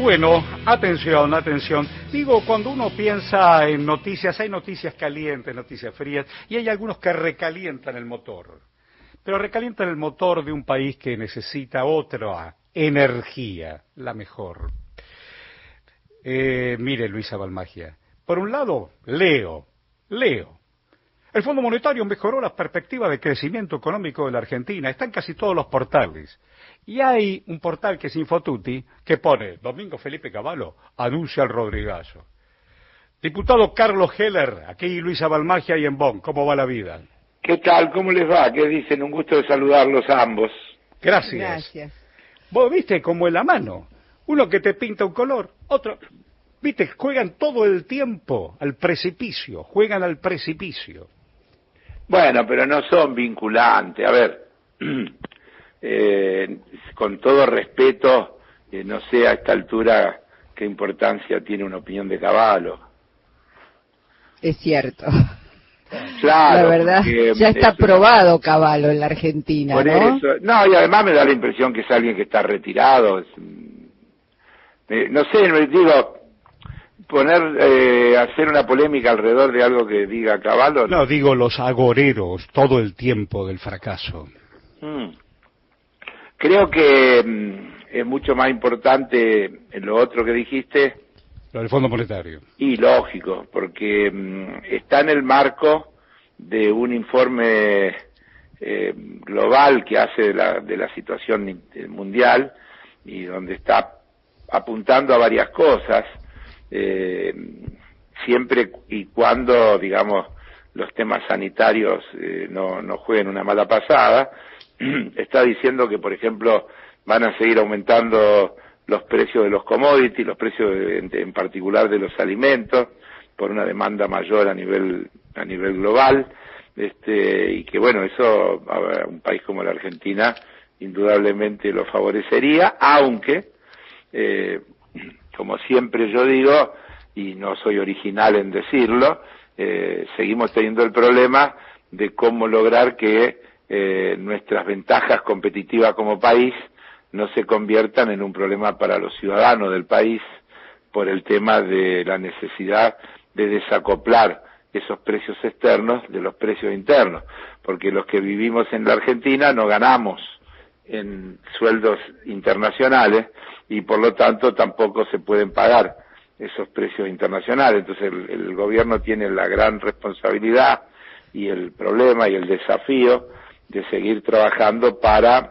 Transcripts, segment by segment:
Bueno, atención, atención. Digo, cuando uno piensa en noticias, hay noticias calientes, noticias frías, y hay algunos que recalientan el motor. Pero recalientan el motor de un país que necesita otra energía, la mejor. Mire, Luisa Balmagia, por un lado, leo. El Fondo Monetario mejoró las perspectivas de crecimiento económico de la Argentina. Está en casi todos los portales. Y hay un portal que es Infotutti que pone, Domingo Felipe Cavallo anuncia el Rodrigazo. Diputado Carlos Heller, aquí Luisa Balmagia y en Bonn, ¿cómo va la vida? ¿Qué tal? ¿Cómo les va? ¿Qué dicen? Un gusto de saludarlos a ambos. Gracias. Vos viste como en la mano, uno que te pinta un color, otro, viste, juegan todo el tiempo al precipicio, juegan al precipicio. Bueno, pero no son vinculantes. A ver, con todo respeto, no sé a esta altura qué importancia tiene una opinión de Cavallo. Es cierto. Claro, la verdad, ya está probado Cavallo en la Argentina, por ¿no? Eso, no, y además me da la impresión que es alguien que está retirado. No sé, me digo, hacer una polémica alrededor de algo que diga Cavallo. No, digo los agoreros todo el tiempo del fracaso. Creo que es mucho más importante en lo otro que dijiste. Lo del Fondo Monetario. Y lógico, porque está en el marco de un informe global que hace de la situación mundial y donde está apuntando a varias cosas, siempre y cuando, digamos, los temas sanitarios no jueguen una mala pasada. Está diciendo que, por ejemplo, van a seguir aumentando los precios de los commodities, los precios en particular de los alimentos, por una demanda mayor a nivel global, y que bueno, eso a un país como la Argentina indudablemente lo favorecería, aunque, como siempre yo digo, y no soy original en decirlo, seguimos teniendo el problema de cómo lograr que nuestras ventajas competitivas como país no se conviertan en un problema para los ciudadanos del país por el tema de la necesidad de desacoplar esos precios externos de los precios internos, porque los que vivimos en la Argentina no ganamos en sueldos internacionales y por lo tanto tampoco se pueden pagar esos precios internacionales. Entonces el gobierno tiene la gran responsabilidad y el problema y el desafío de seguir trabajando para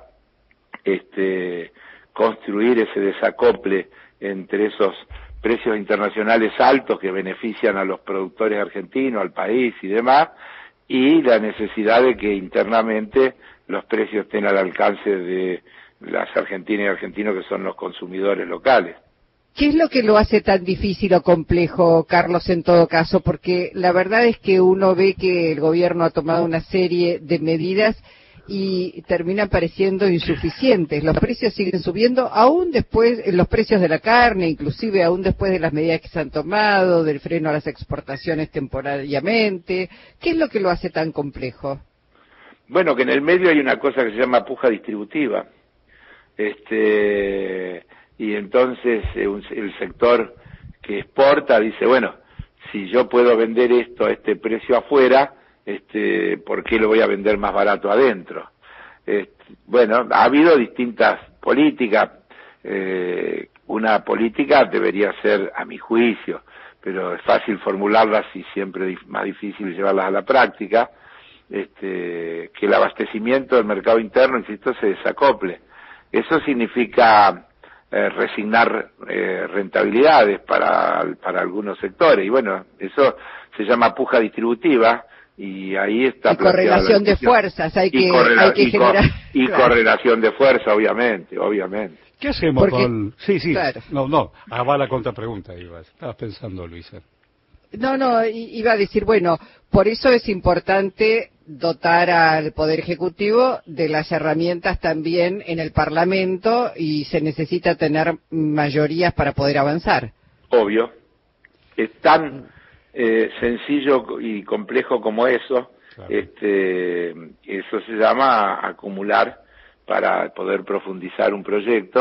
construir ese desacople entre esos precios internacionales altos que benefician a los productores argentinos, al país y demás, y la necesidad de que internamente los precios estén al alcance de las argentinas y argentinos que son los consumidores locales. ¿Qué es lo que lo hace tan difícil o complejo, Carlos, en todo caso? Porque la verdad es que uno ve que el gobierno ha tomado una serie de medidas y terminan pareciendo insuficientes. Los precios siguen subiendo, aún después, los precios de la carne, inclusive aún después de las medidas que se han tomado, del freno a las exportaciones temporariamente. ¿Qué es lo que lo hace tan complejo? Bueno, que en el medio hay una cosa que se llama puja distributiva. Y entonces el sector que exporta dice, bueno, si yo puedo vender esto a este precio afuera, ¿por qué lo voy a vender más barato adentro? Bueno, ha habido distintas políticas. Una política debería ser, a mi juicio, pero es fácil formularlas y siempre más difícil llevarlas a la práctica, que el abastecimiento del mercado interno, insisto, se desacople. Eso significa resignar rentabilidades para algunos sectores, y bueno, eso se llama puja distributiva, y ahí está y correlación de fuerzas, hay que generar... Y claro, correlación de fuerza, obviamente. ¿Qué hacemos con...? Sí, claro. Va la contrapregunta, Ivas. Estabas pensando, Luisa. No, iba a decir, bueno, por eso es importante dotar al Poder Ejecutivo de las herramientas también en el Parlamento y se necesita tener mayorías para poder avanzar. Obvio. Es tan sencillo y complejo como eso. Claro. Eso se llama acumular para poder profundizar un proyecto.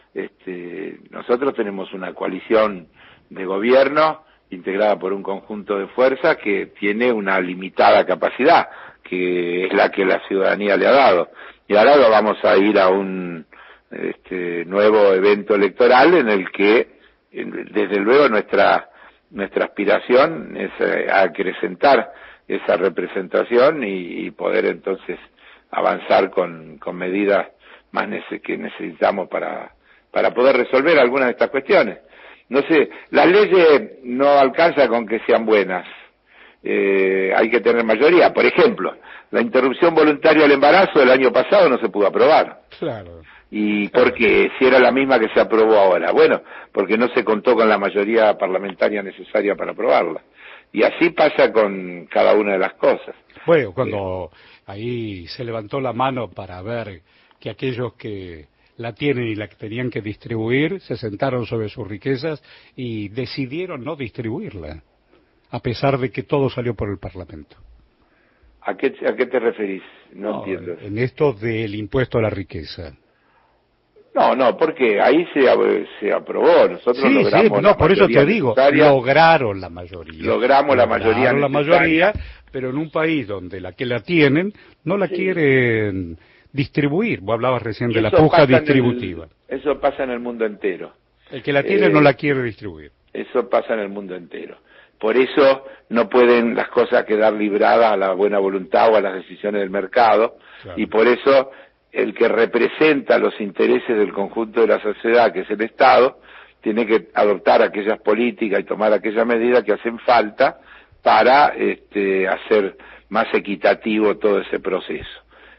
nosotros tenemos una coalición de gobierno integrada por un conjunto de fuerzas que tiene una limitada capacidad, que es la que la ciudadanía le ha dado. Y ahora vamos a ir a un nuevo evento electoral en el que, desde luego, nuestra aspiración es acrecentar esa representación y poder entonces avanzar con medidas más que necesitamos para poder resolver algunas de estas cuestiones. No sé, las leyes no alcanzan con que sean buenas, hay que tener mayoría. Por ejemplo, la interrupción voluntaria del embarazo del año pasado no se pudo aprobar. Claro. ¿Y por qué? Si era la misma que se aprobó ahora. Bueno, porque no se contó con la mayoría parlamentaria necesaria para aprobarla. Y así pasa con cada una de las cosas. Bueno, cuando ahí se levantó la mano para ver que aquellos que la tienen y la que tenían que distribuir se sentaron sobre sus riquezas y decidieron no distribuirla, a pesar de que todo salió por el Parlamento. ¿A qué te referís? No entiendo. En esto del impuesto a la riqueza. No, porque ahí se aprobó, nosotros logramos la por eso te digo, necesaria. lograron la mayoría. Logramos la mayoría, pero en un país donde la que la tienen no la quieren distribuir. Vos hablabas recién de la puja distributiva. Eso pasa en el mundo entero. El que la tiene no la quiere distribuir. Eso pasa en el mundo entero. Por eso no pueden las cosas quedar libradas a la buena voluntad o a las decisiones del mercado, claro. Y por eso el que representa los intereses del conjunto de la sociedad, que es el Estado, tiene que adoptar aquellas políticas y tomar aquellas medidas que hacen falta para hacer más equitativo todo ese proceso.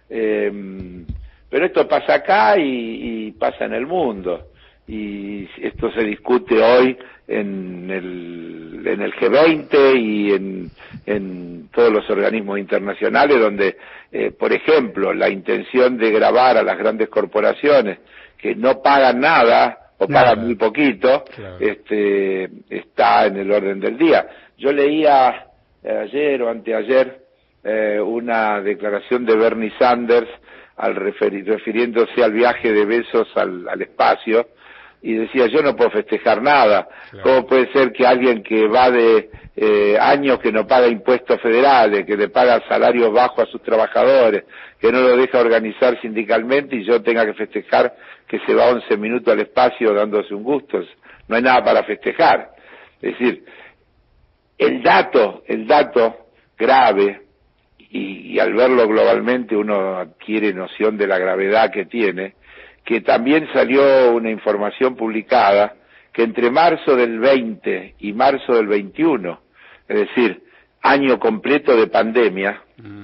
Pero esto pasa acá y pasa en el mundo, y esto se discute hoy en el G20 y en todos los organismos internacionales donde, por ejemplo, la intención de gravar a las grandes corporaciones que no pagan nada o pagan muy poquito, claro. Está en el orden del día. Yo leía ayer o anteayer una declaración de Bernie Sanders refiriéndose al viaje de Bezos al espacio, y decía, yo no puedo festejar nada. Claro. ¿Cómo puede ser que alguien que va de años que no paga impuestos federales, que le paga salarios bajos a sus trabajadores, que no lo deja organizar sindicalmente, y yo tenga que festejar que se va 11 minutos al espacio dándose un gusto? No hay nada para festejar. Es decir, el dato grave, y al verlo globalmente uno adquiere noción de la gravedad que tiene, que también salió una información publicada que entre marzo del 20 y marzo del 21, es decir, año completo de pandemia,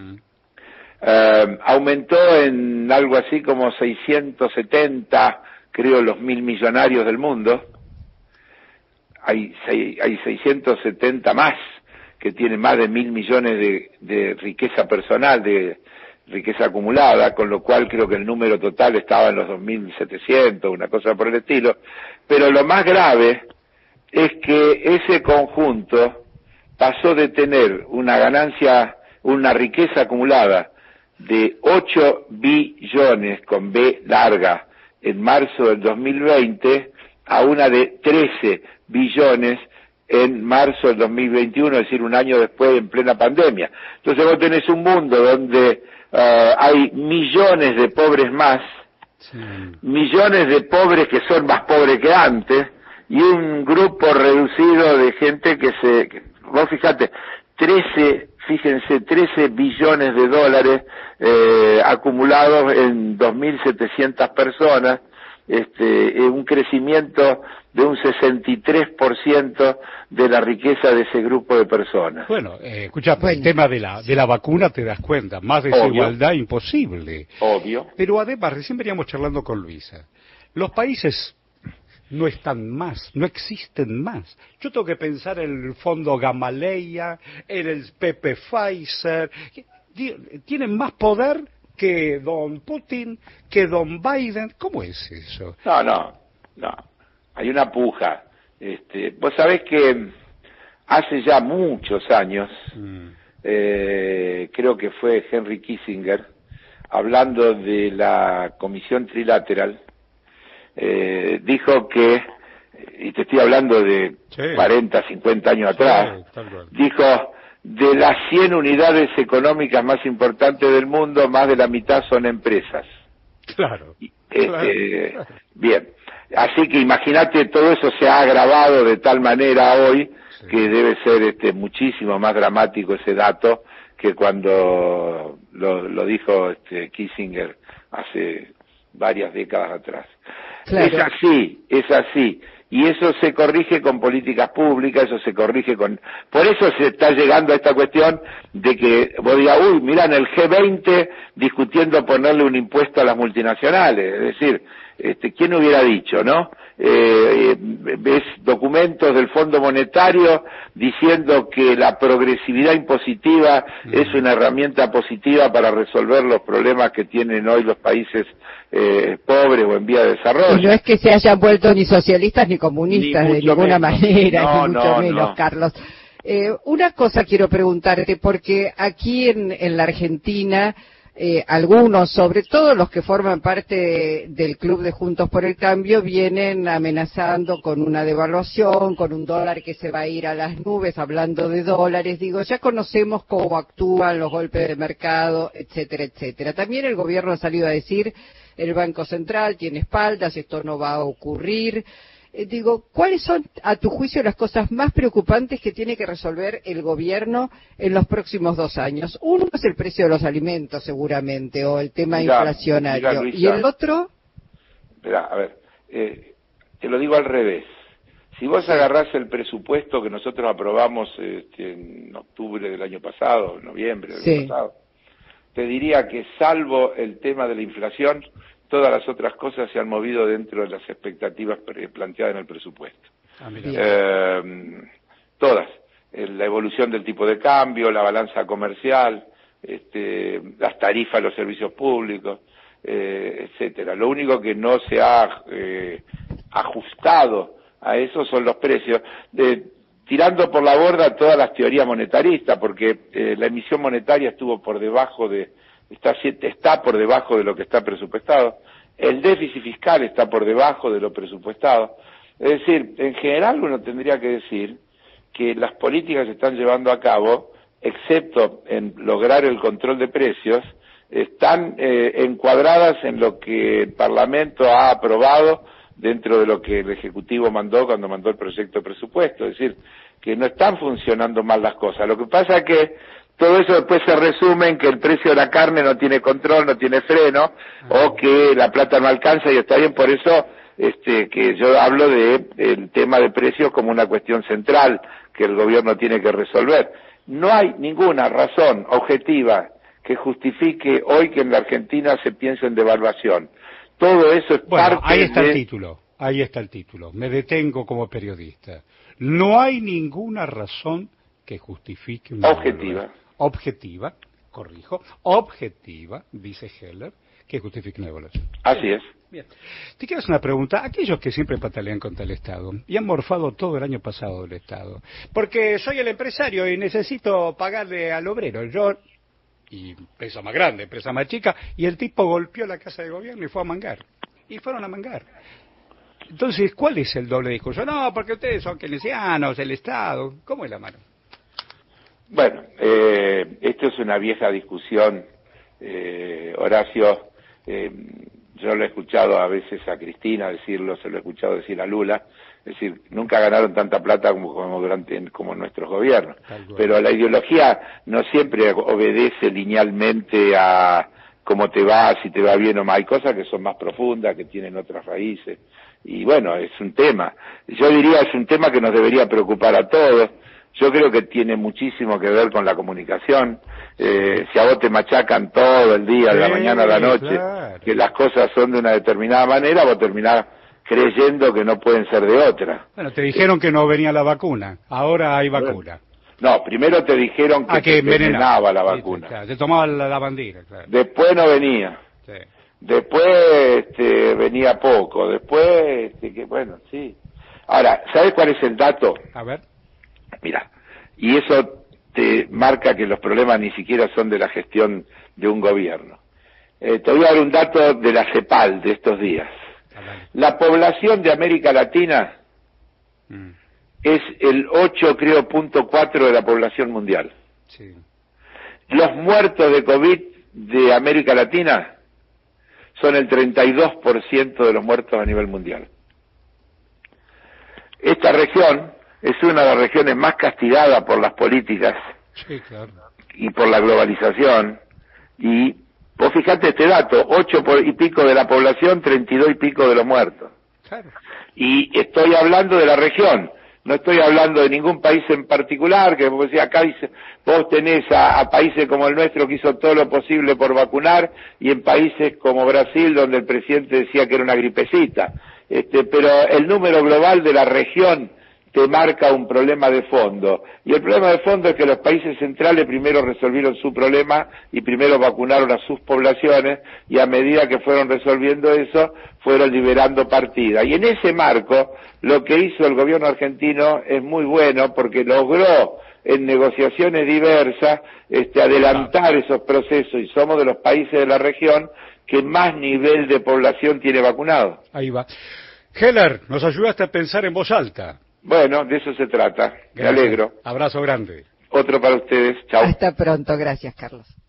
aumentó en algo así como 670, creo, los 1.000 millonarios del mundo. Hay 670 más que tienen más de 1.000 millones de riqueza personal, de riqueza acumulada, con lo cual creo que el número total estaba en los 2.700, una cosa por el estilo. Pero lo más grave es que ese conjunto pasó de tener una ganancia, una riqueza acumulada de 8 billones con B larga en marzo del 2020 a una de 13 billones en marzo del 2021, es decir, un año después, en plena pandemia. Entonces vos tenés un mundo donde hay millones de pobres más, sí. Millones de pobres que son más pobres que antes, y un grupo reducido de gente vos fíjate, 13 billones de dólares acumulados en 2.700 personas, un crecimiento de un 63% de la riqueza de ese grupo de personas. Bueno, escucha, el tema de la vacuna te das cuenta, más desigualdad imposible. Obvio. Pero además, recién veníamos charlando con Luisa, los países no están más, no existen más. Yo tengo que pensar en el fondo Gamaleya, en el Pepe Pfizer, tienen más poder que don Putin, que don Biden. ¿Cómo es eso? No. Hay una puja. Vos sabés que hace ya muchos años, creo que fue Henry Kissinger, hablando de la Comisión Trilateral, dijo que, y te estoy hablando de 40, 50 años atrás, dijo, de las 100 unidades económicas más importantes del mundo, más de la mitad son empresas. Claro. Bien, así que imagínate, todo eso se ha agravado de tal manera hoy que debe ser muchísimo más dramático ese dato que cuando lo dijo Kissinger hace varias décadas atrás. Claro. Es así, y eso se corrige con políticas públicas, eso se corrige con... Por eso se está llegando a esta cuestión de que vos digas, uy, mirá, en el G20 discutiendo ponerle un impuesto a las multinacionales, es decir, ¿quién hubiera dicho, no? Ves documentos del Fondo Monetario diciendo que la progresividad impositiva es una herramienta positiva para resolver los problemas que tienen hoy los países pobres o en vía de desarrollo. Y no es que se hayan vuelto ni socialistas ni comunistas de ninguna manera, ni mucho menos, Carlos. Una cosa quiero preguntarte, porque aquí en la Argentina, algunos, sobre todo los que forman parte del club de Juntos por el Cambio, vienen amenazando con una devaluación, con un dólar que se va a ir a las nubes, hablando de dólares. Digo, ya conocemos cómo actúan los golpes de mercado, etcétera, etcétera. También el gobierno ha salido a decir, el Banco Central tiene espaldas, esto no va a ocurrir. Digo, ¿cuáles son, a tu juicio, las cosas más preocupantes que tiene que resolver el gobierno en los próximos 2 años? Uno es el precio de los alimentos, seguramente, o el tema inflacionario. Luisa, ¿Y el otro? Espera, a ver, te lo digo al revés. Si vos agarrás el presupuesto que nosotros aprobamos en octubre del año pasado, noviembre del año pasado, te diría que salvo el tema de la inflación, todas las otras cosas se han movido dentro de las expectativas planteadas en el presupuesto. Todas. La evolución del tipo de cambio, la balanza comercial, las tarifas de los servicios públicos, etcétera. Lo único que no se ha ajustado a eso son los precios, tirando por la borda todas las teorías monetaristas, porque la emisión monetaria estuvo por debajo está por debajo de lo que está presupuestado, el déficit fiscal está por debajo de lo presupuestado. Es decir, en general uno tendría que decir que las políticas que se están llevando a cabo, excepto en lograr el control de precios, están encuadradas en lo que el Parlamento ha aprobado dentro de lo que el Ejecutivo mandó cuando mandó el proyecto de presupuesto. Es decir, que no están funcionando mal las cosas. Lo que pasa es que todo eso después se resume en que el precio de la carne no tiene control, no tiene freno, o que la plata no alcanza, y está bien. Por eso que yo hablo de el tema de precios como una cuestión central que el gobierno tiene que resolver. No hay ninguna razón objetiva que justifique hoy que en la Argentina se piense en devaluación. Todo eso es parte ahí está el título. Me detengo como periodista. No hay ninguna razón que justifique una objetiva, dice Heller, que justifique una devaluación. Así es. Bien. Te quiero hacer una pregunta. Aquellos que siempre patalean contra el Estado y han morfado todo el año pasado del Estado, porque soy el empresario y necesito pagarle al obrero, y empresa más grande, empresa más chica, y el tipo golpeó la casa de gobierno y fue a mangar. Y fueron a mangar. Entonces, ¿cuál es el doble discurso? No, porque ustedes son keynesianos, el Estado. ¿Cómo es la mano? Bueno, esto es una vieja discusión, Horacio. Yo lo he escuchado a veces a Cristina decirlo, se lo he escuchado decir a Lula. Es decir, nunca ganaron tanta plata como nuestros gobiernos. Pero la ideología no siempre obedece linealmente a cómo te va, si te va bien o mal. Hay cosas que son más profundas, que tienen otras raíces. Y bueno, es un tema. Yo diría, es un tema que nos debería preocupar a todos. Yo creo que tiene muchísimo que ver con la comunicación. Si a vos te machacan todo el día, de la mañana a la noche, que las cosas son de una determinada manera, vos terminás creyendo que no pueden ser de otra. Bueno, te dijeron que no venía la vacuna, ahora hay vacuna. No, primero te dijeron que te envenenaba la vacuna. Claro, te tomaba la bandera, claro. Después no venía. Sí. Después venía poco. Después, bueno, sí. Ahora, ¿sabes cuál es el dato? A ver. Mira, y eso te marca que los problemas ni siquiera son de la gestión de un gobierno. Te voy a dar un dato de la CEPAL de estos días. La población de América Latina es el 8, creo, .4 de la población mundial. Sí. Los muertos de COVID de América Latina son el 32% de los muertos a nivel mundial. Esta región es una de las regiones más castigadas por las políticas y por la globalización. Y vos fijate este dato, 8 y pico de la población, 32 y pico de los muertos. Claro. Y estoy hablando de la región, no estoy hablando de ningún país en particular, que vos decís, acá vos tenés a países como el nuestro que hizo todo lo posible por vacunar, y en países como Brasil, donde el presidente decía que era una gripecita. Pero el número global de la región te marca un problema de fondo, y el problema de fondo es que los países centrales primero resolvieron su problema y primero vacunaron a sus poblaciones, y a medida que fueron resolviendo eso, fueron liberando partidas. Y en ese marco, lo que hizo el gobierno argentino es muy bueno, porque logró en negociaciones diversas adelantar esos procesos, y somos de los países de la región que más nivel de población tiene vacunado. Ahí va. Heller, nos ayudaste a pensar en voz alta. Bueno, de eso se trata. Me alegro. Abrazo grande. Otro para ustedes. Chao. Hasta pronto. Gracias, Carlos.